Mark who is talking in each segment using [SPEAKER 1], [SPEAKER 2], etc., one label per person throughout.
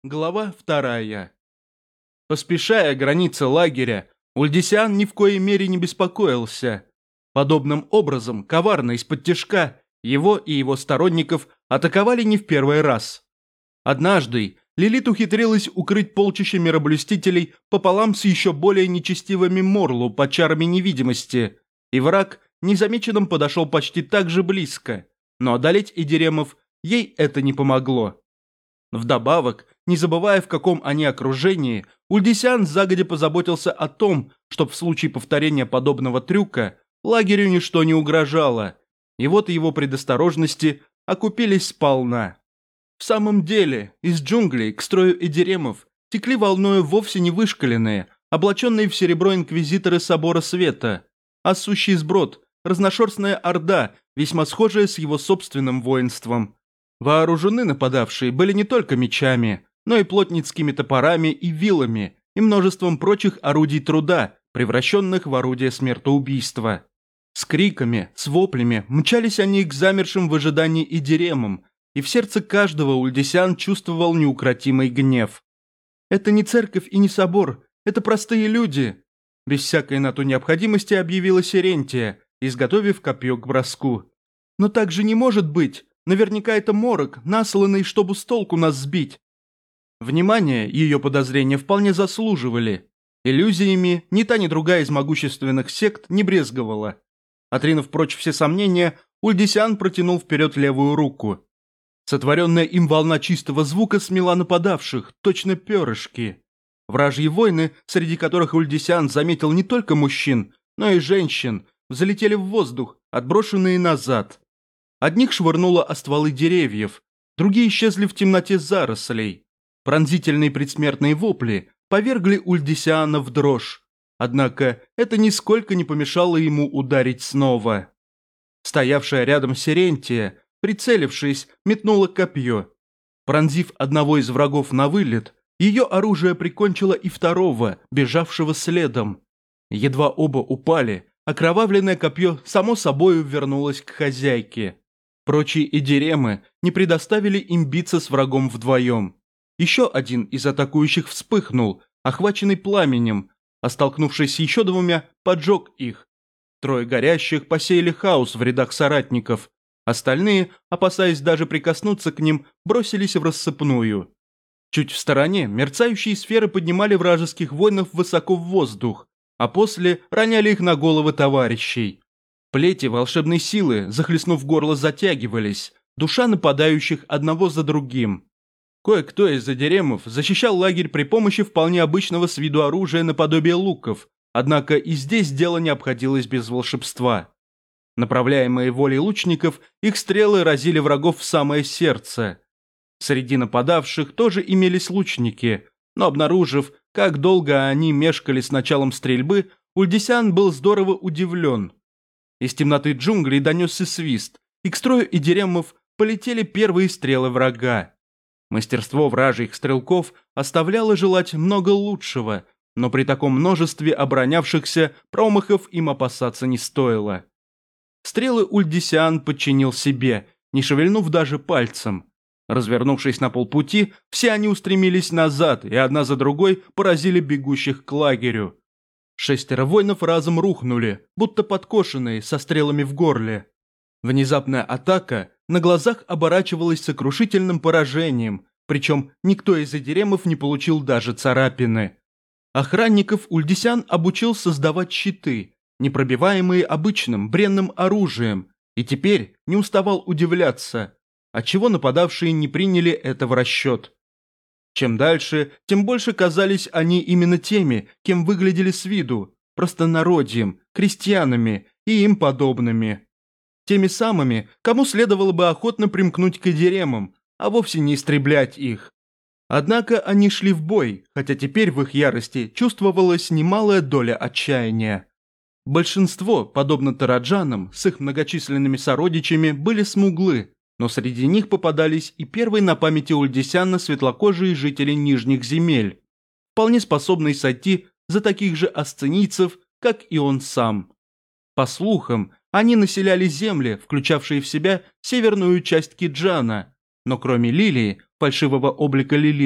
[SPEAKER 1] Глава 2. Поспешая границы лагеря, Ульдисян ни в коей мере не беспокоился. Подобным образом, коварно из-под его и его сторонников атаковали не в первый раз. Однажды Лилит ухитрилась укрыть полчища мироблюстителей пополам с еще более нечестивыми Морлу под чарами невидимости, и враг незамеченным подошел почти так же близко, но одолеть Эдиремов ей это не помогло. Вдобавок, не забывая, в каком они окружении, Ульдисян загодя позаботился о том, чтобы в случае повторения подобного трюка лагерю ничто не угрожало, и вот его предосторожности окупились сполна. В самом деле, из джунглей к строю Эдиремов текли волною вовсе не вышкаленные, облаченные в серебро инквизиторы Собора Света, а сущий сброд, разношерстная орда, весьма схожая с его собственным воинством. Вооружены нападавшие были не только мечами, но и плотницкими топорами и вилами, и множеством прочих орудий труда, превращенных в орудия смертоубийства. С криками, с воплями мчались они к замершим в ожидании Эдиремам, и в сердце каждого Ульдисян чувствовал неукротимый гнев. «Это не церковь и не собор, это простые люди», без всякой на то необходимости объявила Сирентия, изготовив копье к броску. «Но так же не может быть. Наверняка это морок, насланный, чтобы с толку нас сбить». Внимание ее подозрения вполне заслуживали. Иллюзиями ни та, ни другая из могущественных сект не брезговала. Отринув прочь все сомнения, Ульдисян протянул вперед левую руку. Сотворенная им волна чистого звука смела нападавших, точно перышки. Вражьи воины, среди которых Ульдисян заметил не только мужчин, но и женщин, взлетели в воздух, отброшенные назад. Одних швырнуло о стволы деревьев, другие исчезли в темноте зарослей. Пронзительные предсмертные вопли повергли Ульдисяна в дрожь, однако это нисколько не помешало ему ударить снова. Стоявшая рядом Сирентия, прицелившись, метнула копье. Пронзив одного из врагов на вылет, ее оружие прикончило и второго, бежавшего следом. Едва оба упали, окровавленное копье само собою вернулось к хозяйке. Прочие Эдиремы не предоставили им биться с врагом вдвоем. Еще один из атакующих вспыхнул, охваченный пламенем, а столкнувшись с еще двумя, поджег их. Трое горящих посеяли хаос в рядах соратников. Остальные, опасаясь даже прикоснуться к ним, бросились в рассыпную. Чуть в стороне мерцающие сферы поднимали вражеских воинов высоко в воздух, а после роняли их на головы товарищей. Плети волшебной силы, захлестнув горло, затягивались, душа нападающих одного за другим. Кое-кто из Эдиремов защищал лагерь при помощи вполне обычного с виду оружия наподобие луков, однако и здесь дело не обходилось без волшебства. Направляемые волей лучников, их стрелы разили врагов в самое сердце. Среди нападавших тоже имелись лучники, но обнаружив, как долго они мешкали с началом стрельбы, Ульдисян был здорово удивлен. Из темноты джунглей донесся свист, и к строю Эдиремов полетели первые стрелы врага. Мастерство вражьих стрелков оставляло желать много лучшего, но при таком множестве оборонявшихся промахов им опасаться не стоило. Стрелы Ульдисян подчинил себе, не шевельнув даже пальцем. Развернувшись на полпути, все они устремились назад и одна за другой поразили бегущих к лагерю. 6 воинов разом рухнули, будто подкошенные, со стрелами в горле. Внезапная атака на глазах оборачивалась сокрушительным поражением, причем никто из Эдиремов не получил даже царапины. Охранников Ульдисян обучил создавать щиты, непробиваемые обычным бренным оружием, и теперь не уставал удивляться, отчего нападавшие не приняли это в расчет. Чем дальше, тем больше казались они именно теми, кем выглядели с виду, простонародьем, крестьянами и им подобными. Теми самыми, кому следовало бы охотно примкнуть к Эдиремам, а вовсе не истреблять их. Однако они шли в бой, хотя теперь в их ярости чувствовалась немалая доля отчаяния. Большинство, подобно тараджанам, с их многочисленными сородичами, были смуглы, но среди них попадались и первые на памяти Ульдисяна светлокожие жители Нижних земель, вполне способные сойти за таких же асценийцев, как и он сам. По слухам, они населяли земли, включавшие в себя северную часть Киджана, но кроме Лилии, фальшивого облика Лилит,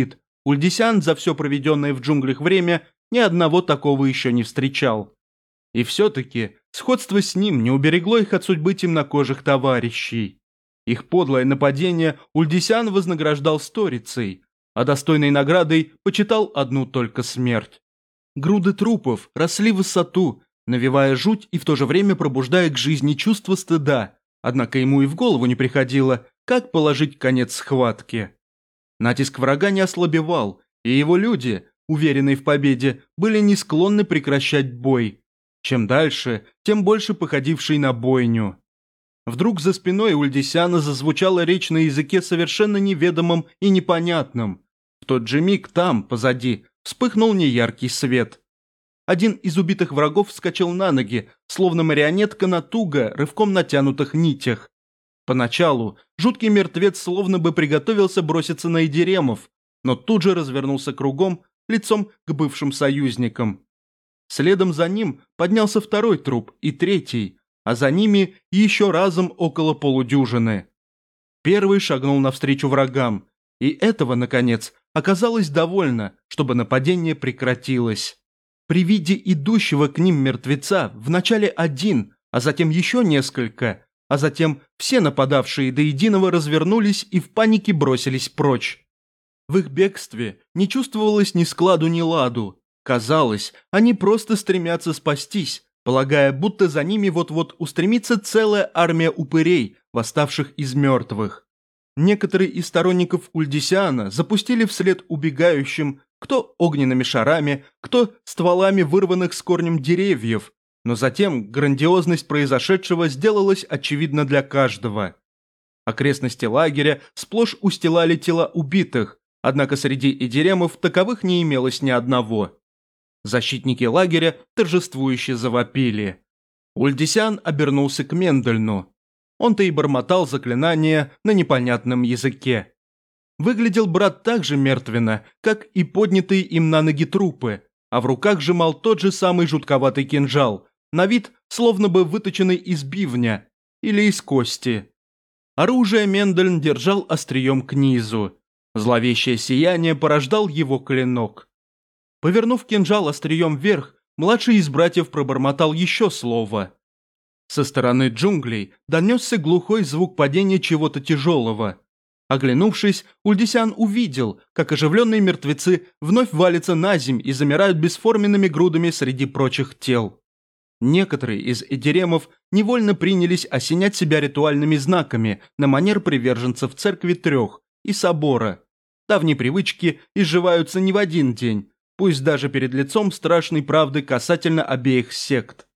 [SPEAKER 1] Ульдисян за все проведенное в джунглях время ни одного такого еще не встречал. И все-таки сходство с ним не уберегло их от судьбы темнокожих товарищей. Их подлое нападение Ульдисян вознаграждал сторицей, а достойной наградой почитал одну только смерть. Груды трупов росли в высоту, навевая жуть и в то же время пробуждая к жизни чувство стыда, однако ему и в голову не приходило, как положить конец схватке. Натиск врага не ослабевал, и его люди, уверенные в победе, были не склонны прекращать бой. Чем дальше, тем больше походивший на бойню. Вдруг за спиной Ульдисяна зазвучала речь на языке совершенно неведомом и непонятном. В тот же миг там, позади, вспыхнул неяркий свет. Один из убитых врагов вскочил на ноги, словно марионетка на туго, рывком натянутых нитях. Поначалу жуткий мертвец словно бы приготовился броситься на Эдиремов, но тут же развернулся кругом, лицом к бывшим союзникам. Следом за ним поднялся второй труп и третий, а за ними еще разом около полудюжины. Первый шагнул навстречу врагам, и этого, наконец, оказалось довольно, чтобы нападение прекратилось. При виде идущего к ним мертвеца вначале один, а затем еще несколько, а затем все нападавшие до единого развернулись и в панике бросились прочь. В их бегстве не чувствовалось ни складу, ни ладу. Казалось, они просто стремятся спастись, полагая, будто за ними вот-вот устремится целая армия упырей, восставших из мертвых. Некоторые из сторонников Ульдисяна запустили вслед убегающим кто огненными шарами, кто стволами вырванных с корнем деревьев, но затем грандиозность произошедшего сделалась очевидна для каждого. Окрестности лагеря сплошь устилали тела убитых, однако среди эдиремов таковых не имелось ни одного. Защитники лагеря торжествующе завопили. Ульдисян обернулся к Мендельну. Он-то и бормотал заклинания на непонятном языке. Выглядел брат так же мертвенно, как и поднятые им на ноги трупы, а в руках сжимал тот же самый жутковатый кинжал, на вид словно бы выточенный из бивня или из кости. Оружие Мендельн держал острием к низу. Зловещее сияние порождал его клинок. Повернув кинжал острием вверх, младший из братьев пробормотал еще слово. Со стороны джунглей донесся глухой звук падения чего-то тяжелого. Оглянувшись, Ульдисян увидел, как оживленные мертвецы вновь валятся на земь и замирают бесформенными грудами среди прочих тел. Некоторые из эдиремов невольно принялись осенять себя ритуальными знаками на манер приверженцев церкви трех и собора. Давние привычки изживаются не в один день, пусть даже перед лицом страшной правды касательно обеих сект.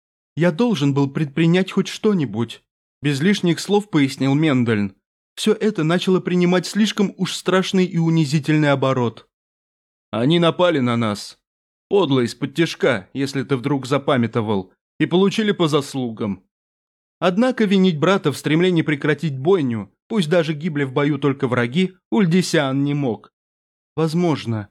[SPEAKER 1] «Я должен был предпринять хоть что-нибудь», – без лишних слов пояснил Мендельн. Все это начало принимать слишком уж страшный и унизительный оборот. «Они напали на нас. Подло из-под тишка, если ты вдруг запамятовал, и получили по заслугам». Однако винить брата в стремлении прекратить бойню, пусть даже гибли в бою только враги, Ульдисян не мог. Возможно,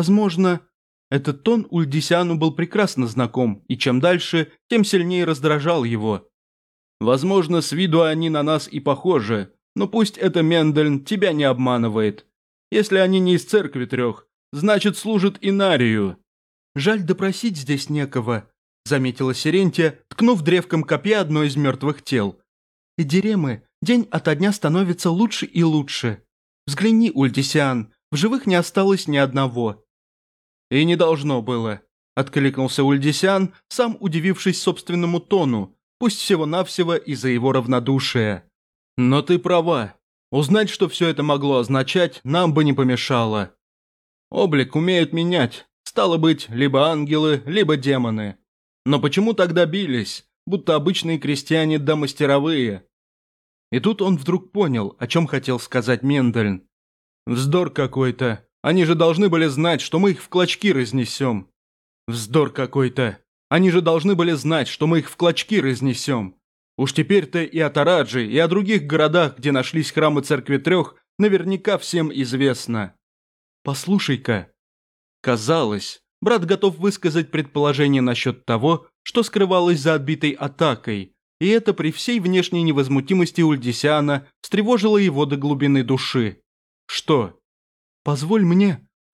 [SPEAKER 1] этот тон Ульдисяну был прекрасно знаком, и чем дальше, тем сильнее раздражал его. Возможно, с виду они на нас и похожи, но пусть это Мендельн тебя не обманывает. Если они не из церкви трех, значит служат Инарию. Жаль, допросить здесь некого, заметила Сирентия, ткнув древком копья одно из мертвых тел. Эдиремы день ото дня становятся лучше и лучше. Взгляни, Ульдисян, в живых не осталось ни одного. И не должно было, откликнулся Ульдисян, сам удивившись собственному тону, пусть всего-навсего из-за его равнодушия. Но ты права. Узнать, что все это могло означать, нам бы не помешало. Облик умеют менять. Стало быть, либо ангелы, либо демоны. Но почему тогда бились, будто обычные крестьяне да мастеровые? И тут он вдруг понял, о чем хотел сказать Мендельн. Вздор какой-то. Они же должны были знать, что мы их в клочки разнесем. Вздор какой-то. Они же должны были знать, что мы их в клочки разнесем. Уж теперь-то и о Тараджи, и о других городах, где нашлись храмы церкви трех, наверняка всем известно. Послушай-ка. Казалось, брат готов высказать предположение насчет того, что скрывалось за отбитой атакой, и это при всей внешней невозмутимости Ульдисяна встревожило его до глубины души. Что? Позволь мне.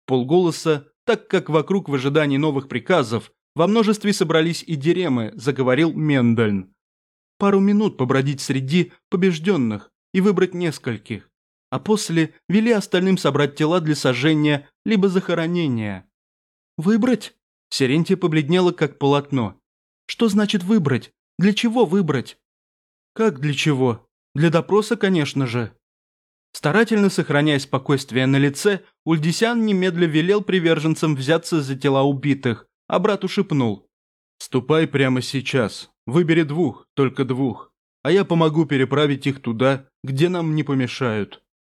[SPEAKER 1] Вполголоса, так как вокруг в ожидании новых приказов во множестве собрались и диремы, заговорил Мендельн. Пару минут побродить среди побежденных и выбрать нескольких, а после вели остальным собрать тела для сожжения либо захоронения. «Выбрать?» Серентия побледнела, как полотно. «Что значит выбрать? Для чего выбрать?» «Как для чего? Для допроса, конечно же». Старательно сохраняя спокойствие на лице, Ульдисян немедля велел приверженцам взяться за тела убитых, а брату шепнул: «Ступай прямо сейчас, выбери двух, только двух, а я помогу переправить их туда, где нам не помешают».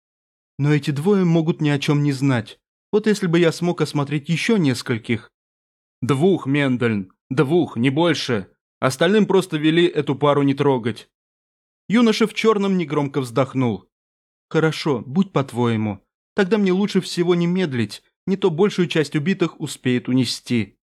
[SPEAKER 1] «Но эти двое могут ни о чем не знать. Вот если бы я смог осмотреть еще нескольких». «Двух, Мендельн, двух, не больше. Остальным просто вели эту пару не трогать». Юноша в черном негромко вздохнул. «Хорошо, будь по-твоему. Тогда мне лучше всего не медлить, не то большую часть убитых успеет унести».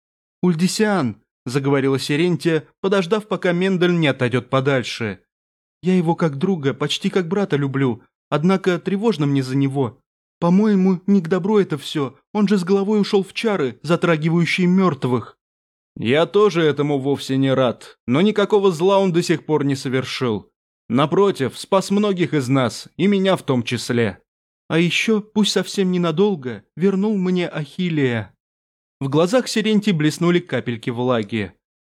[SPEAKER 1] «Ульдисян», – заговорила Серентия, подождав, пока Мендельн не отойдет подальше. «Я его как друга, почти как брата люблю, однако тревожно мне за него. По-моему, не к добру это все, он же с головой ушел в чары, затрагивающие мертвых». «Я тоже этому вовсе не рад, но никакого зла он до сих пор не совершил. Напротив, спас многих из нас, и меня в том числе. А еще, пусть совсем ненадолго, вернул мне Ахиллея». В глазах Серентии блеснули капельки влаги.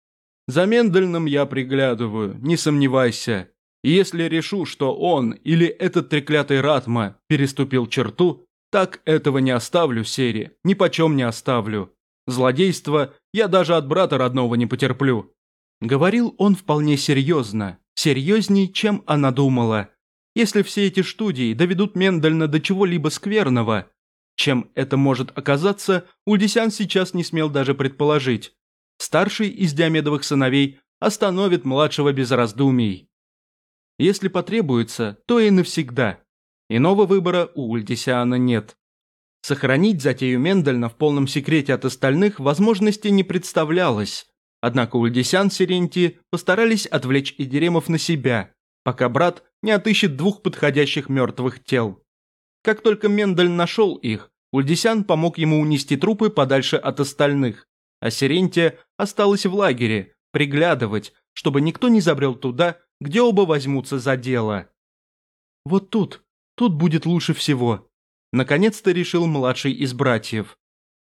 [SPEAKER 1] «За Мендельным я приглядываю, не сомневайся. И если решу, что он или этот треклятый Ратма переступил черту, так этого не оставлю, Сери, нипочем не оставлю. Злодейство я даже от брата родного не потерплю». Говорил он вполне серьезно, серьезней, чем она думала. Если все эти студии доведут Мендельна до чего-либо скверного, чем это может оказаться, Ульдисян сейчас не смел даже предположить. Старший из Диомедовых сыновей остановит младшего без раздумий. Если потребуется, то и навсегда. Иного выбора у Ульдисяна нет. Сохранить затею Мендельна в полном секрете от остальных возможности не представлялось. Однако Ульдисян с Серентией постарались отвлечь идиремов на себя, пока брат не отыщет двух подходящих мертвых тел. Как только Мендельн нашел их, Ульдисян помог ему унести трупы подальше от остальных, а Серентия осталась в лагере, приглядывать, чтобы никто не забрел туда, где оба возьмутся за дело. «Вот тут будет лучше всего», – наконец-то решил младший из братьев.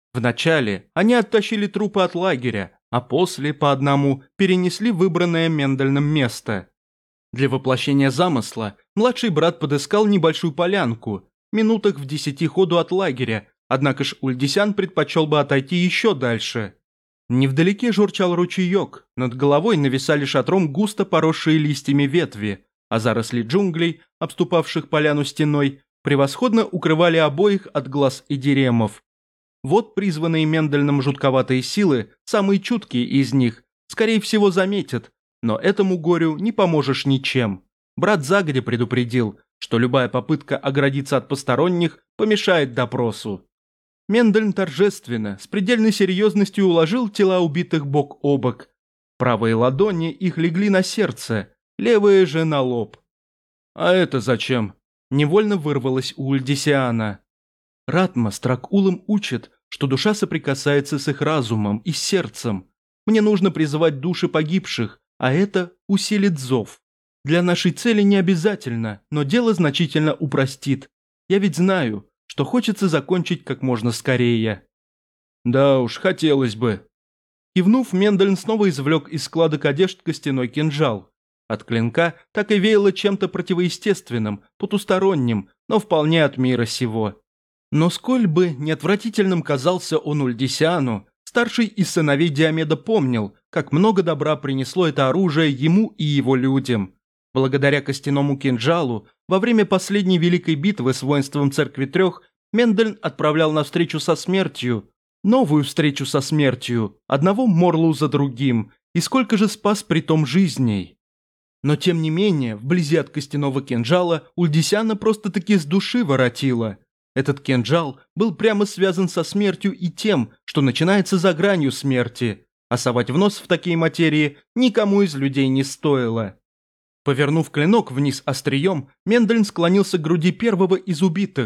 [SPEAKER 1] Вначале они оттащили трупы от лагеря, а после по одному перенесли в выбранное Мендельным место. Для воплощения замысла младший брат подыскал небольшую полянку, минутах в 10 ходу от лагеря, однако ж Ульдисян предпочел бы отойти еще дальше. Невдалеке журчал ручеек, над головой нависали шатром густо поросшие листьями ветви, а заросли джунглей, обступавших поляну стеной, превосходно укрывали обоих от глаз идиремов. Вот призванные Мендельным жутковатые силы, самые чуткие из них, скорее всего заметят, но этому горю не поможешь ничем. Брат загодя предупредил, что любая попытка оградиться от посторонних помешает допросу. Мендельн торжественно, с предельной серьезностью уложил тела убитых бок о бок. Правые ладони их легли на сердце, левые же на лоб. «А это зачем?» – невольно вырвалось у Ульдисиана. Ратма с Тракулом учит, что душа соприкасается с их разумом и сердцем. Мне нужно призывать души погибших, а это усилит зов. Для нашей цели не обязательно, но дело значительно упростит. Я ведь знаю, что хочется закончить как можно скорее». «Да уж, хотелось бы». Кивнув, Мендельн снова извлек из складок одежд костяной кинжал. От клинка так и веяло чем-то противоестественным, потусторонним, но вполне от мира сего. Но сколь бы неотвратительным казался он Ульдисиану, старший из сыновей Диомеда помнил, как много добра принесло это оружие ему и его людям. Благодаря костяному кинжалу, во время последней великой битвы с воинством Церкви Трех, Мендельн отправлял на встречу со смертью, новую встречу со смертью, одного Морлу за другим, и сколько же спас притом жизней. Но тем не менее, вблизи от костяного кинжала Ульдисяна просто-таки с души воротило. Этот кинжал был прямо связан со смертью и тем, что начинается за гранью смерти, а совать в нос в такие материи никому из людей не стоило. Повернув клинок вниз острием, Мендельн склонился к груди первого из убитых.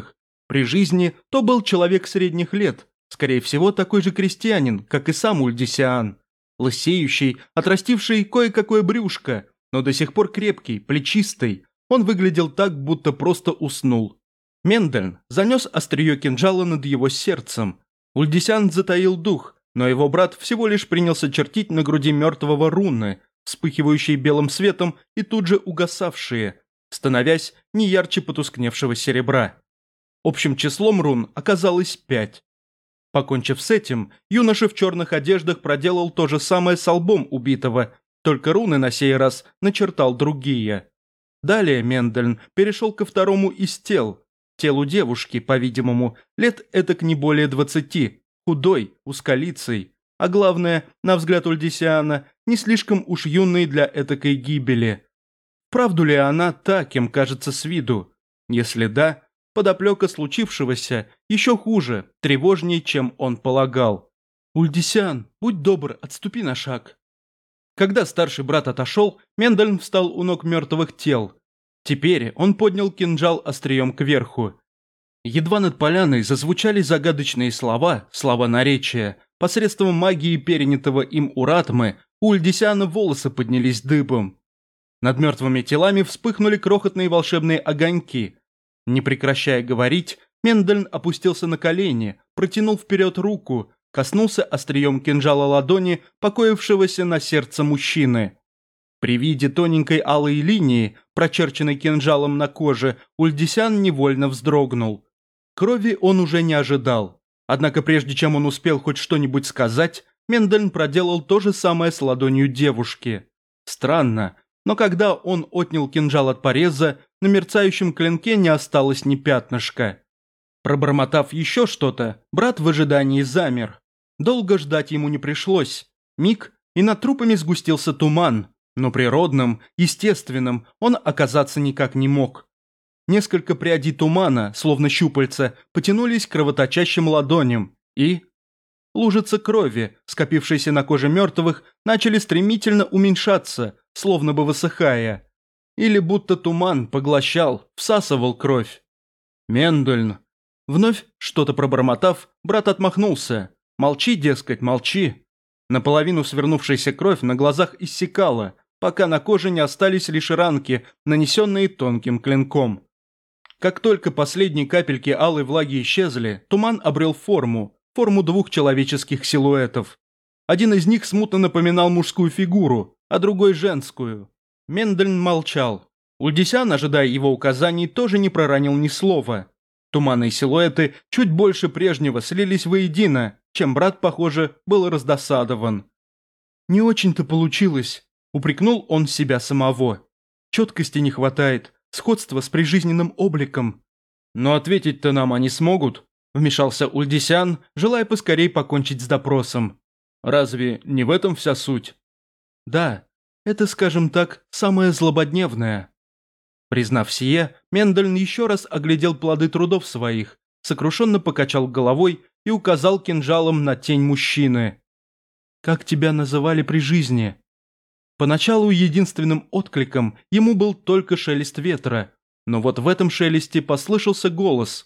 [SPEAKER 1] При жизни то был человек средних лет, скорее всего, такой же крестьянин, как и сам Ульдисиан. Лысеющий, отрастивший кое-какое брюшко, но до сих пор крепкий, плечистый. Он выглядел так, будто просто уснул. Мендельн занес острие кинжала над его сердцем. Ульдисиан затаил дух, но его брат всего лишь принялся чертить на груди мертвого руны, вспыхивающие белым светом и тут же угасавшие, становясь не ярче потускневшего серебра. Общим числом рун оказалось 5. Покончив с этим, юноша в черных одеждах проделал то же самое с лбом убитого, только руны на сей раз начертал другие. Далее Мендельн перешел ко второму из тел, телу девушки, по-видимому, лет этак не более 20, худой, узколицей, а главное, на взгляд Ульдисиана, не слишком уж юной для этакой гибели. Правду ли она та, кем кажется с виду? Если да, подоплека случившегося еще хуже, тревожнее, чем он полагал. «Ульдисиан, будь добр, отступи на шаг». Когда старший брат отошел, Мендельн встал у ног мертвых тел. Теперь он поднял кинжал острием кверху. Едва над поляной зазвучали загадочные слова, слова наречия. Посредством магии, перенятого им у Ратмы, у Ульдисиана волосы поднялись дыбом. Над мертвыми телами вспыхнули крохотные волшебные огоньки. Не прекращая говорить, Мендельн опустился на колени, протянул вперед руку, коснулся острием кинжала ладони, покоившегося на сердце мужчины. При виде тоненькой алой линии, прочерченной кинжалом на коже, Ульдисиан невольно вздрогнул. Крови он уже не ожидал. Однако прежде чем он успел хоть что-нибудь сказать, Мендельн проделал то же самое с ладонью девушки. Странно, но когда он отнял кинжал от пореза, на мерцающем клинке не осталось ни пятнышка. Пробормотав еще что-то, брат в ожидании замер. Долго ждать ему не пришлось. Миг, и над трупами сгустился туман, но природным, естественным он оказаться никак не мог. Несколько прядей тумана, словно щупальца, потянулись к кровоточащим ладоням, и... лужицы крови, скопившиеся на коже мертвых, начали стремительно уменьшаться, словно бы высыхая. Или будто туман поглощал, всасывал кровь. Мендельн. Вновь что-то пробормотав, брат отмахнулся. Молчи, дескать, молчи. Наполовину свернувшаяся кровь на глазах иссякала, пока на коже не остались лишь ранки, нанесенные тонким клинком. Как только последние капельки алой влаги исчезли, туман обрел форму двух человеческих силуэтов. Один из них смутно напоминал мужскую фигуру, а другой женскую. Мендельн молчал. Ульдисиан, ожидая его указаний, тоже не проронил ни слова. Туманные силуэты чуть больше прежнего слились воедино, чем брат, похоже, был раздосадован. «Не очень-то получилось», — упрекнул он себя самого. «Четкости не хватает, сходства с прижизненным обликом». «Но ответить-то нам они смогут», — вмешался Ульдисиан, желая поскорей покончить с допросом. «Разве не в этом вся суть?» «Да, это, скажем так, самое злободневное». Признав сие, Мендельн еще раз оглядел плоды трудов своих, сокрушенно покачал головой и указал кинжалом на тень мужчины. «Как тебя называли при жизни?» Поначалу единственным откликом ему был только шелест ветра, но вот в этом шелесте послышался голос.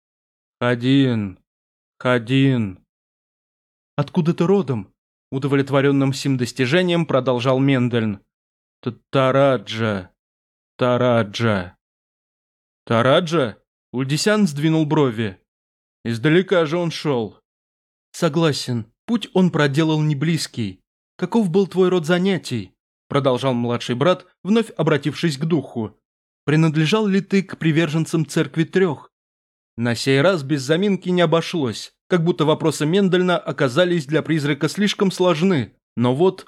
[SPEAKER 1] «Хадин, Хадин». «Откуда ты родом?» Удовлетворенным сим достижением продолжал Мендельн. «Тараджа, Тараджа». «Тараджа?» Ульдисиан сдвинул брови. «Издалека же он шел». «Согласен, путь он проделал не близкий. Каков был твой род занятий?» Продолжал младший брат, вновь обратившись к духу. «Принадлежал ли ты к приверженцам церкви трех?» На сей раз без заминки не обошлось, как будто вопросы Мендельна оказались для призрака слишком сложны, но вот...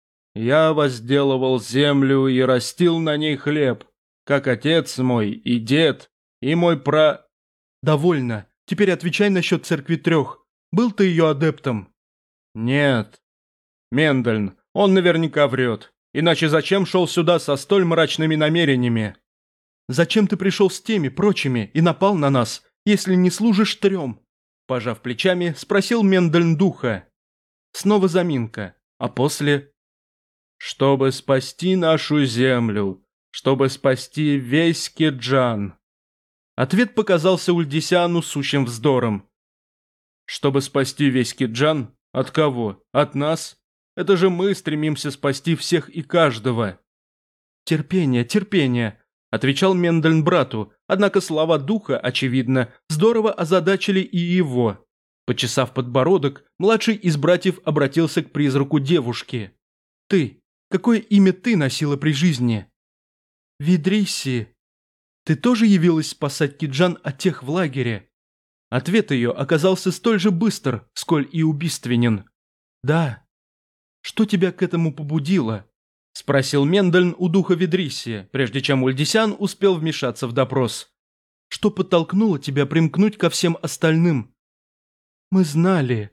[SPEAKER 1] «Я возделывал землю и растил на ней хлеб, как отец мой и дед, и мой «Довольно. Теперь отвечай насчет церкви трех. Был ты ее адептом?» «Нет. Мендельн, он наверняка врет. Иначе зачем шел сюда со столь мрачными намерениями?» «Зачем ты пришел с теми прочими и напал на нас, если не служишь трем?» Пожав плечами, спросил Мендельн духа. Снова заминка, а после... «Чтобы спасти нашу землю, чтобы спасти весь Кирджан». Ответ показался Ульдисяну сущим вздором. Чтобы спасти весь Киджан? От кого? От нас? Это же мы стремимся спасти всех и каждого. Терпение, терпение, отвечал Мендельн брату, однако слова духа, очевидно, здорово озадачили и его. Почесав подбородок, младший из братьев обратился к призраку девушки. «Ты, какое имя ты носила при жизни?» «Видриси. Ты тоже явилась спасать Киджан от тех в лагере?» Ответ ее оказался столь же быстр, сколь и убийственен. «Да». «Что тебя к этому побудило?» – спросил Мендельн у духа Видриси, прежде чем Ульдисян успел вмешаться в допрос. «Что подтолкнуло тебя примкнуть ко всем остальным?» Мы знали.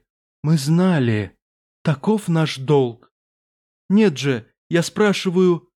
[SPEAKER 1] Таков наш долг. Нет же, я спрашиваю,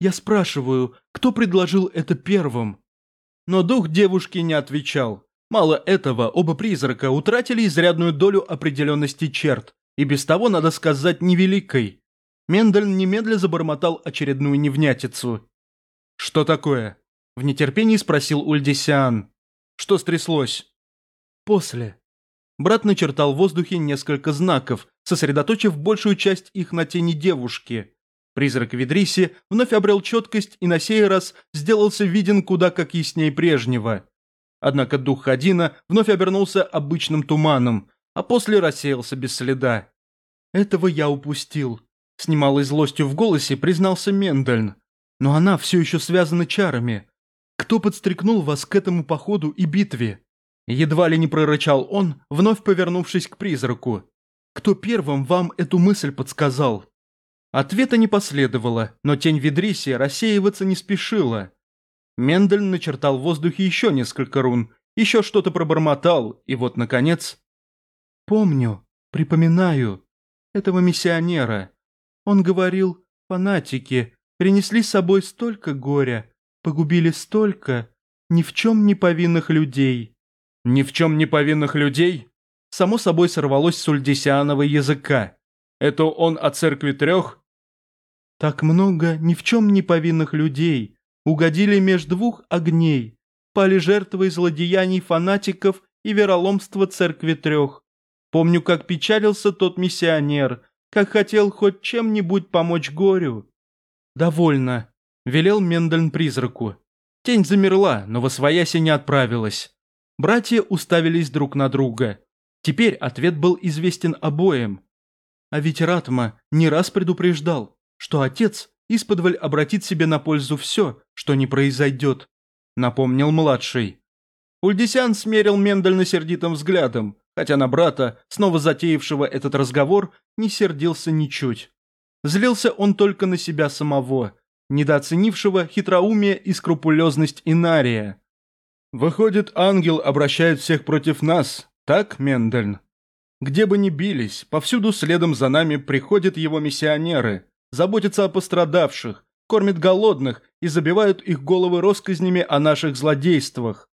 [SPEAKER 1] кто предложил это первым?» Но дух девушки не отвечал. Мало этого, оба призрака утратили изрядную долю определенности черт, и без того, надо сказать, невеликой. Мендельн немедля забормотал очередную невнятицу. «Что такое?» – в нетерпении спросил Ульдисян. «Что стряслось?» «После». Брат начертал в воздухе несколько знаков, сосредоточив большую часть их на тени девушки. Призрак Видриси вновь обрел четкость и на сей раз сделался виден куда как ясней прежнего. Однако дух Хадина вновь обернулся обычным туманом, а после рассеялся без следа. «Этого я упустил», – с немалой злостью в голосе признался Мендельн. «Но она все еще связана чарами. Кто подстрекнул вас к этому походу и битве?» Едва ли не прорычал он, вновь повернувшись к призраку. «Кто первым вам эту мысль подсказал?» Ответа не последовало, но тень Видриси рассеиваться не спешила. Мендельн начертал в воздухе еще несколько рун, еще что-то пробормотал, и вот, наконец... «Помню, припоминаю, этого миссионера. Он говорил, фанатики принесли с собой столько горя, погубили столько ни в чем не повинных людей». «Ни в чем не повинных людей?» Само собой сорвалось с Ульдисянового языка. «Это он о церкви трех?» «Так много ни в чем не повинных людей угодили меж двух огней, пали жертвой злодеяний фанатиков и вероломства церкви трех. Помню, как печалился тот миссионер, как хотел хоть чем-нибудь помочь горю». «Довольно», – велел Мендельн призраку. Тень замерла, но восвояси не отправилась. Братья уставились друг на друга. Теперь ответ был известен обоим. А ведь Ратма не раз предупреждал, что отец исподволь обратит себе на пользу все, что не произойдет, напомнил младший. Ульдисян смерил Мендельна сердитым взглядом, хотя на брата, снова затеявшего этот разговор, не сердился ничуть. Злился он только на себя самого, недооценившего хитроумие и скрупулезность Инария. «Выходит, ангел обращает всех против нас, так, Мендельн? Где бы ни бились, повсюду следом за нами приходят его миссионеры, заботятся о пострадавших, кормят голодных и забивают их головы россказнями о наших злодействах.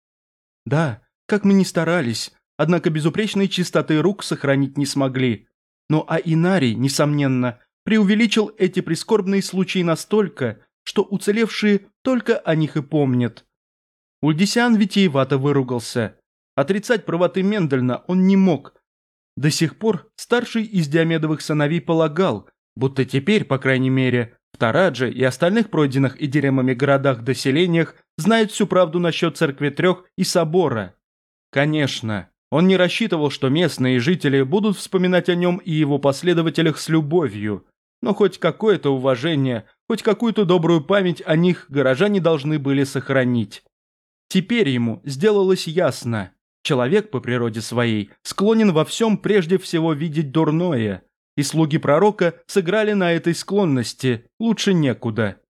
[SPEAKER 1] Да, как мы ни старались, однако безупречной чистоты рук сохранить не смогли. Но Инарий, несомненно, преувеличил эти прискорбные случаи настолько, что уцелевшие только о них и помнят». Ульдисян витиевато выругался. Отрицать правоты Мендельна он не мог. До сих пор старший из Диомедовых сыновей полагал, будто теперь, по крайней мере, в Тарадже и остальных пройденных Идиремами городах да селениях знают всю правду насчет церкви трех и собора. Конечно, он не рассчитывал, что местные жители будут вспоминать о нем и его последователях с любовью, но хоть какое-то уважение, хоть какую-то добрую память о них горожане должны были сохранить. Теперь ему сделалось ясно. Человек по природе своей склонен во всем прежде всего видеть дурное, и слуги пророка сыграли на этой склонности лучше некуда.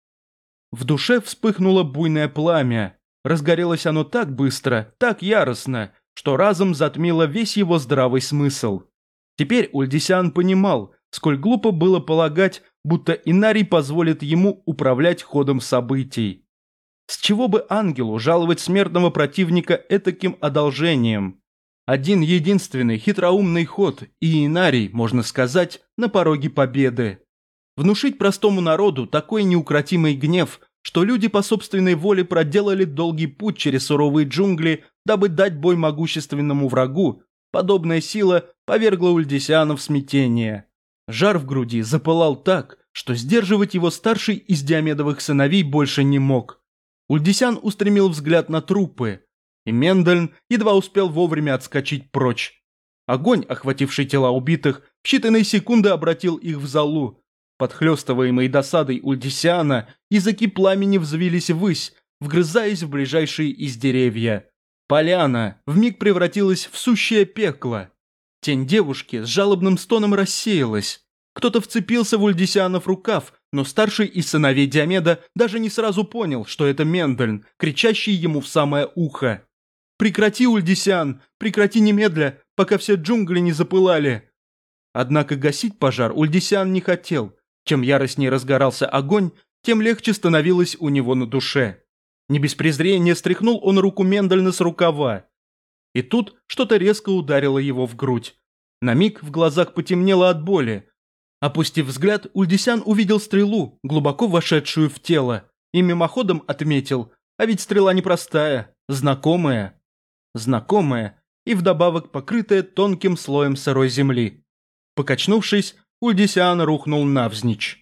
[SPEAKER 1] В душе вспыхнуло буйное пламя. Разгорелось оно так быстро, так яростно, что разом затмило весь его здравый смысл. Теперь Ульдисян понимал, сколь глупо было полагать, будто Инарий позволит ему управлять ходом событий. С чего бы ангелу жаловать смертного противника этаким одолжением? Один единственный хитроумный ход, и Инарий, можно сказать, на пороге победы. Внушить простому народу такой неукротимый гнев что люди по собственной воле проделали долгий путь через суровые джунгли, дабы дать бой могущественному врагу, подобная сила повергла Ульдисиана в смятение. Жар в груди запылал так, что сдерживать его старший из Диомедовых сыновей больше не мог. Ульдисян устремил взгляд на трупы, и Мендельн едва успел вовремя отскочить прочь. Огонь, охвативший тела убитых, в считанные секунды обратил их в золу. Подхлёстываемые досадой Ульдисиана, языки пламени взвились ввысь, вгрызаясь в ближайшие из деревья. Поляна вмиг превратилась в сущее пекло. Тень девушки с жалобным стоном рассеялась. Кто-то вцепился в Ульдисианов рукав, но старший из сыновей Диомеда даже не сразу понял, что это Мендельн, кричащий ему в самое ухо. «Прекрати, Ульдисиан! Прекрати немедля, пока все джунгли не запылали!» Однако гасить пожар Ульдисиан не хотел. Чем яростнее разгорался огонь, тем легче становилось у него на душе. Не без презрения стряхнул он руку Мендельна с рукава. И тут что-то резко ударило его в грудь. На миг в глазах потемнело от боли. Опустив взгляд, Ульдисян увидел стрелу, глубоко вошедшую в тело, и мимоходом отметил, а ведь стрела непростая, знакомая. Знакомая и вдобавок покрытая тонким слоем сырой земли. Покачнувшись, Ульдисян рухнул навзничь.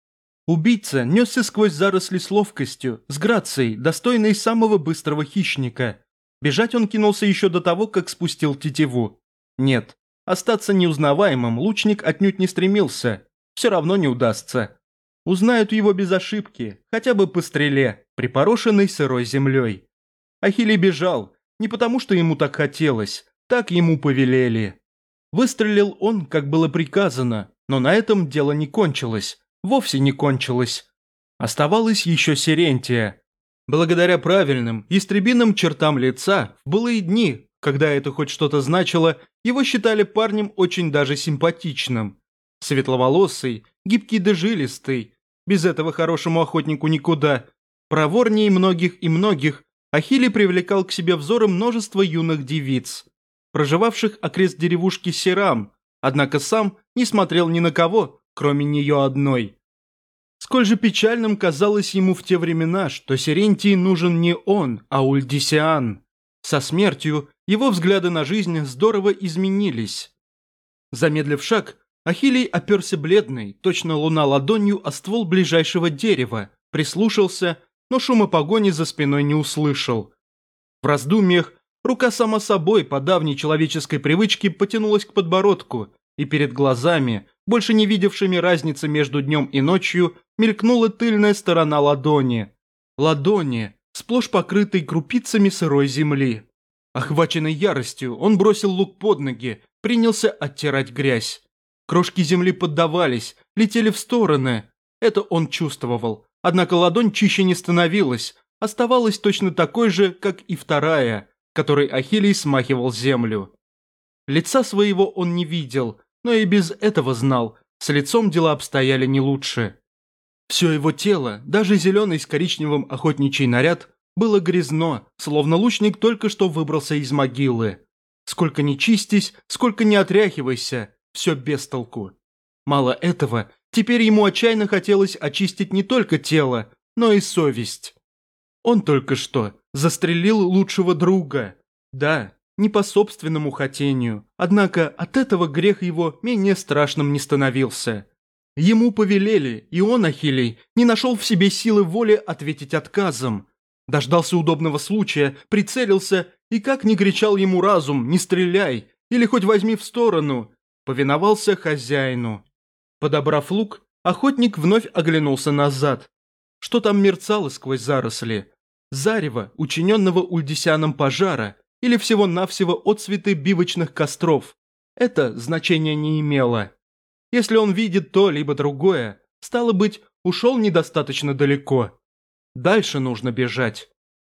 [SPEAKER 1] Убийца несся сквозь заросли с ловкостью, с грацией, достойной самого быстрого хищника. Бежать он кинулся еще до того, как спустил тетиву. Нет, остаться неузнаваемым лучник отнюдь не стремился. Все равно не удастся. Узнают его без ошибки, хотя бы по стреле, припорошенной сырой землей. Ахилий бежал, не потому что ему так хотелось, так ему повелели. Выстрелил он, как было приказано, но на этом дело не кончилось. Вовсе не кончилось. Оставалась еще Сирентия. Благодаря правильным, ястребиным чертам лица, в былые дни, когда это хоть что-то значило, его считали парнем очень даже симпатичным. Светловолосый, гибкий да жилистый. Без этого хорошему охотнику никуда. Проворнее многих и многих, Ахилий привлекал к себе взоры множество юных девиц, проживавших окрест деревушки Сирам, однако сам не смотрел ни на кого, кроме нее одной. Сколь же печальным казалось ему в те времена, что Сирентии нужен не он, а Ульдисиан. Со смертью его взгляды на жизнь здорово изменились. Замедлив шаг, Ахилий оперся бледный, точно луна ладонью о ствол ближайшего дерева, прислушался, но шума погони за спиной не услышал. В раздумьях рука сама собой по давней человеческой привычке потянулась к подбородку, и перед глазами, больше не видевшими разницы между днем и ночью, мелькнула тыльная сторона ладони. Ладони, сплошь покрытой крупицами сырой земли. Охваченный яростью, он бросил лук под ноги, принялся оттирать грязь. Крошки земли поддавались, летели в стороны. Это он чувствовал. Однако ладонь чище не становилась, оставалась точно такой же, как и вторая, которой Ахилий смахивал землю. Лица своего он не видел, но и без этого знал, с лицом дела обстояли не лучше. Все его тело, даже зеленый с коричневым охотничий наряд, было грязно, словно лучник только что выбрался из могилы. Сколько ни чистись, сколько ни отряхивайся, все без толку. Мало этого, теперь ему отчаянно хотелось очистить не только тело, но и совесть. Он только что застрелил лучшего друга. Да, не по собственному хотению, однако от этого грех его менее страшным не становился. Ему повелели, и он, Ахилий, не нашел в себе силы воли ответить отказом. Дождался удобного случая, прицелился, и как ни кричал ему разум «не стреляй» или хоть возьми в сторону, повиновался хозяину. Подобрав лук, охотник вновь оглянулся назад. Что там мерцало сквозь заросли? Зарево, учиненного Ульдисяном пожара, или всего-навсего отцветы бивочных костров. Это значения не имело. Если он видит то либо другое, стало быть, ушел недостаточно далеко. Дальше нужно бежать.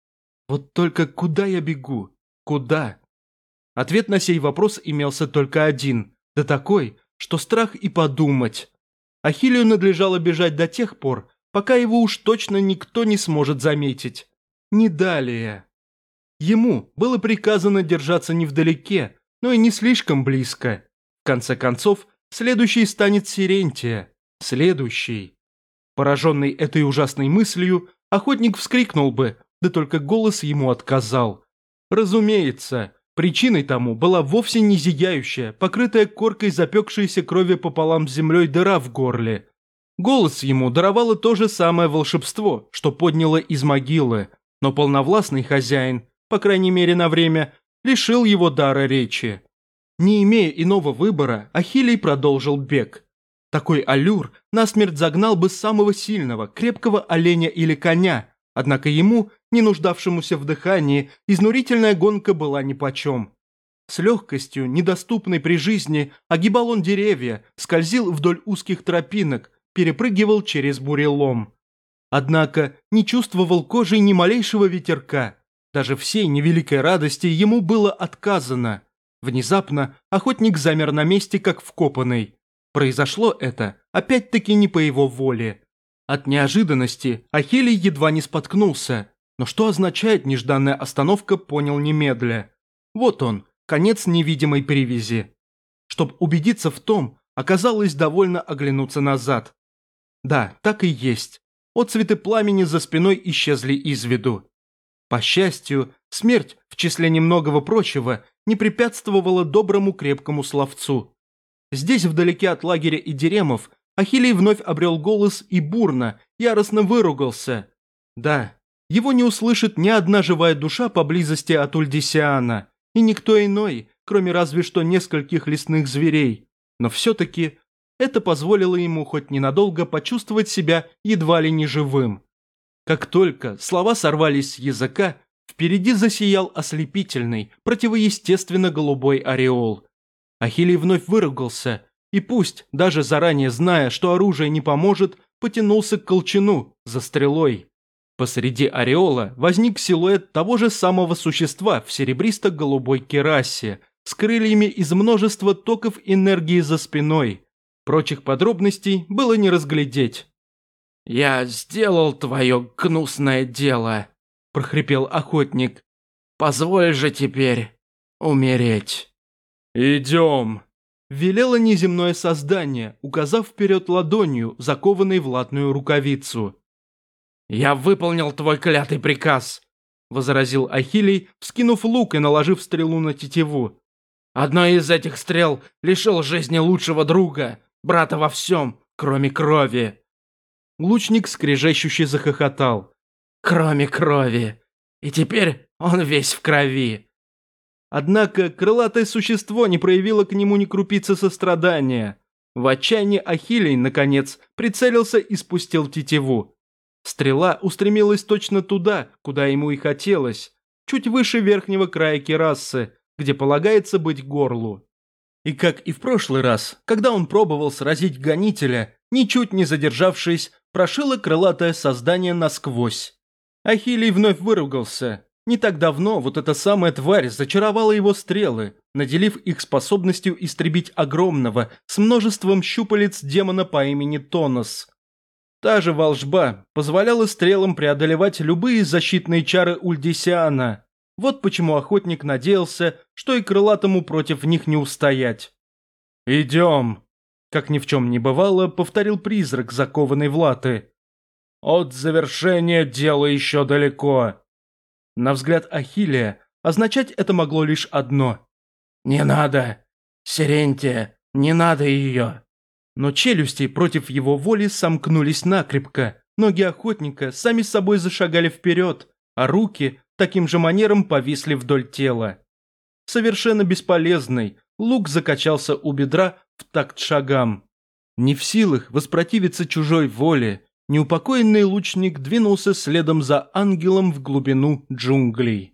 [SPEAKER 1] Вот только куда я бегу? Куда? Ответ на сей вопрос имелся только один, да такой, что страх и подумать. Ахиллею надлежало бежать до тех пор, пока его уж точно никто не сможет заметить. Не далее. Ему было приказано держаться невдалеке, но и не слишком близко. В конце концов, следующей станет Сирентия. Следующий. Пораженный этой ужасной мыслью, охотник вскрикнул бы, да только голос ему отказал. Разумеется, причиной тому была вовсе не зияющая, покрытая коркой запекшейся крови пополам с землей дыра в горле. Голос ему даровало то же самое волшебство, что подняло из могилы, но полновластный хозяин, по крайней мере на время, лишил его дара речи. Не имея иного выбора, Ахиллей продолжил бег. Такой аллюр насмерть загнал бы самого сильного, крепкого оленя или коня, однако ему, не нуждавшемуся в дыхании, изнурительная гонка была нипочем. С легкостью, недоступной при жизни, огибал он деревья, скользил вдоль узких тропинок, перепрыгивал через бурелом. Однако не чувствовал кожей ни малейшего ветерка. Даже всей невеликой радости ему было отказано. Внезапно охотник замер на месте, как вкопанный. Произошло это, опять-таки, не по его воле. От неожиданности Ахиллей едва не споткнулся, но что означает нежданная остановка, понял немедля. Вот он, конец невидимой привязи. Чтоб убедиться в том, оказалось довольно оглянуться назад. Да, так и есть. Отцветы пламени за спиной исчезли из виду. По счастью, смерть, в числе немногого прочего, не препятствовала доброму крепкому словцу. Здесь, вдалеке от лагеря и Идиремов, Ахиллей вновь обрел голос и бурно, яростно выругался. Да, его не услышит ни одна живая душа поблизости от Ульдисиана, и никто иной, кроме разве что нескольких лесных зверей. Но все-таки это позволило ему хоть ненадолго почувствовать себя едва ли не живым. Как только слова сорвались с языка, впереди засиял ослепительный, противоестественно голубой ореол. Ахиллей вновь выругался, и пусть, даже заранее зная, что оружие не поможет, потянулся к колчану за стрелой. Посреди ореола возник силуэт того же самого существа в серебристо-голубой керасе, с крыльями из множества токов энергии за спиной. Прочих подробностей было не разглядеть.
[SPEAKER 2] «Я сделал твое гнусное дело», – прохрипел охотник. «Позволь же теперь умереть».
[SPEAKER 1] «Идем», – велело неземное создание, указав вперед ладонью, закованной в латную рукавицу.
[SPEAKER 2] «Я выполнил твой клятый приказ», – возразил Ахиллей, вскинув лук и наложив стрелу на тетиву. «Одной из этих стрел лишил жизни лучшего друга, брата во всем, кроме крови».
[SPEAKER 1] Лучник скрежещуще захохотал.
[SPEAKER 2] «Кроме крови. И теперь он весь в крови».
[SPEAKER 1] Однако крылатое существо не проявило к нему ни крупицы сострадания. В отчаянии Ахиллей, наконец, прицелился и спустил тетиву. Стрела устремилась точно туда, куда ему и хотелось, чуть выше верхнего края кирасы, где полагается быть горлу. И как и в прошлый раз, когда он пробовал сразить гонителя, ничуть не задержавшись, прошило крылатое создание насквозь. Ахиллей вновь выругался. Не так давно вот эта самая тварь зачаровала его стрелы, наделив их способностью истребить огромного, с множеством щупалец демона по имени Тонос. Та же волжба позволяла стрелам преодолевать любые защитные чары Ульдисиана. Вот почему охотник надеялся, что и крылатому против них не устоять. «Идем», – как ни в чем не бывало, повторил призрак, закованный в латы. «От завершения дела еще далеко». На взгляд Ахиллея означать это могло лишь одно.
[SPEAKER 2] «Не надо, Сирентия, не надо ее».
[SPEAKER 1] Но челюсти против его воли сомкнулись накрепко, ноги охотника сами собой зашагали вперед, а руки таким же манером повисли вдоль тела. Совершенно бесполезный, лук закачался у бедра в такт шагам. Не в силах воспротивиться чужой воле, неупокоенный лучник двинулся следом за ангелом в глубину джунглей.